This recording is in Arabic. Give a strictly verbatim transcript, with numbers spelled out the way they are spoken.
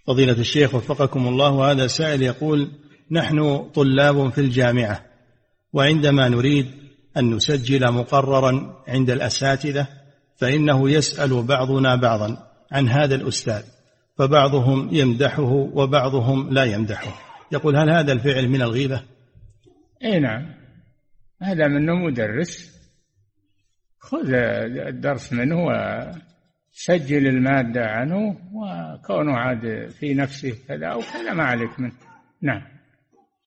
فضيلة الشيخ وفقكم الله، هذا سائل يقول: نحن طلاب في الجامعة، وعندما نريد أن نسجل مقررا عند الأساتذة فإنه يسأل بعضنا بعضا عن هذا الأستاذ، فبعضهم يمدحه وبعضهم لا يمدحه. يقول: هل هذا الفعل من الغيبة؟ اي نعم، هذا منه مدرس، خذ الدرس منه وسجل المادة عنه، وكونه عاد في نفسه كذا أو كذا ما عليك منه. نعم.